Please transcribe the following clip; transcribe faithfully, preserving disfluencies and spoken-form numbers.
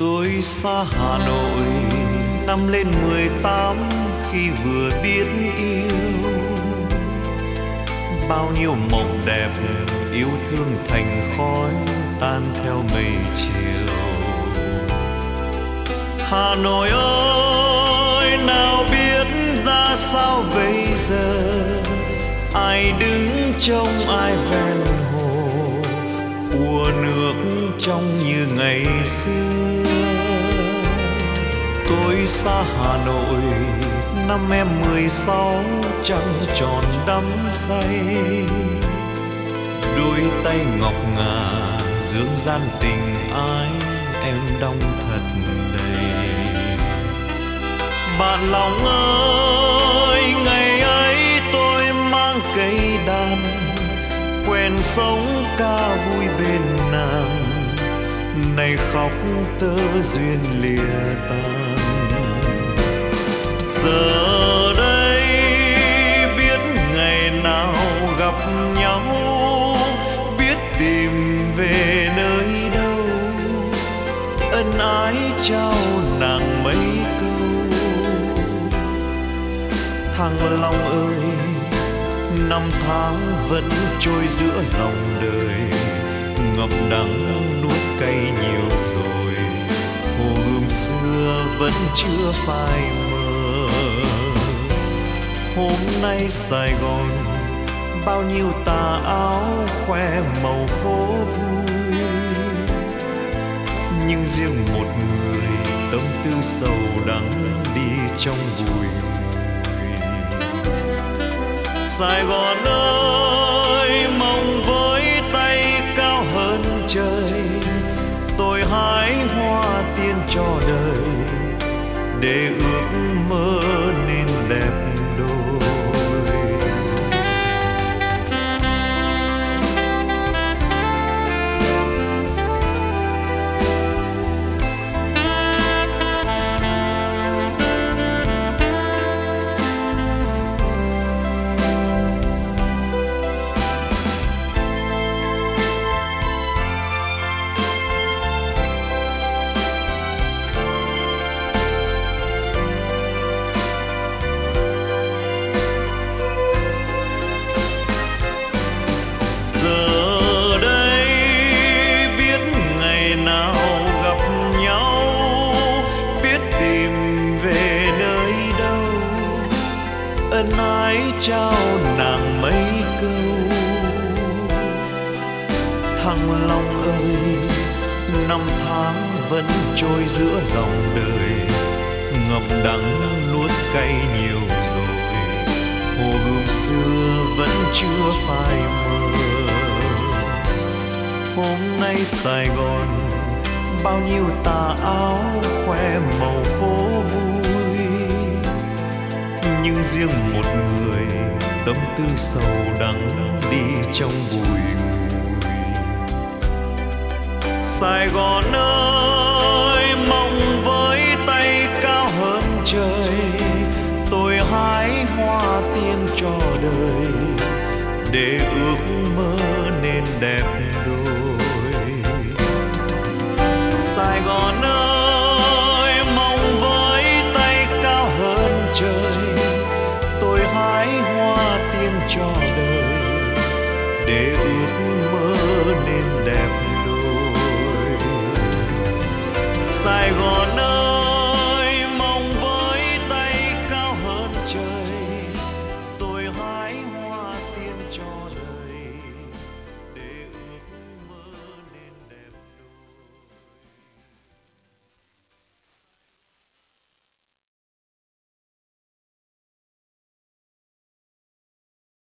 Tôi xa Hà Nội năm lên mười tám khi vừa biết yêu. Bao nhiêu mộng đẹp yêu thương thành khói tan theo mây chiều. Hà Nội ơi, nào biết ra sao bây giờ, ai đứng trông ai ven hồ, khua nước trong như ngày xưa. Tôi xa Hà Nội năm em mười sáu, trăng tròn đắm say. Đôi tay ngọc ngà dưỡng gian tình ái, em đong thật đầy. Bạn lòng ơi, ngày ấy tôi mang cây đàn, quen sống ca vui bên nàng. Nay khóc tơ duyên lìa tan. Giờ đây biết ngày nào gặp nhau, biết tìm về nơi đâu. Ân ái trao nàng mấy câu. Thăng Long ơi, năm tháng vẫn trôi giữa dòng đời, ngậm đắng nuốt cay nhiều rồi. Hồ Gươm xưa vẫn chưa phai mờ. Hôm nay Sài Gòn bao nhiêu tà áo khoe màu phố vui, nhưng riêng một người tâm tư sầu đắng đi trong bụi. Sài Gòn ơi, mong với tay cao hơn trời, tôi hái hoa tiên cho đời, để ước mơ nên đẹp đôi. Ân ái trao nàng mấy câu. Thăng Long ơi, năm tháng vẫn trôi giữa dòng đời, ngậm đắng nuốt cay nhiều rồi. Hồ Gươm xưa vẫn chưa phai mờ. Hôm nay Sài Gòn bao nhiêu tà áo khoe màu phố vui, nhưng riêng một người tâm tư sầu đắng đi trong bụi mùi. Sài Gòn ơi, mong với tay cao hơn trời, tôi hái hoa tiên cho đời, để ước mơ nên đẹp đôi. Sài Gòn ơi, mong với tay cao hơn trời, tôi hái hoa tiên cho đời, để ước mơ nên đẹp đôi. Sài Gòn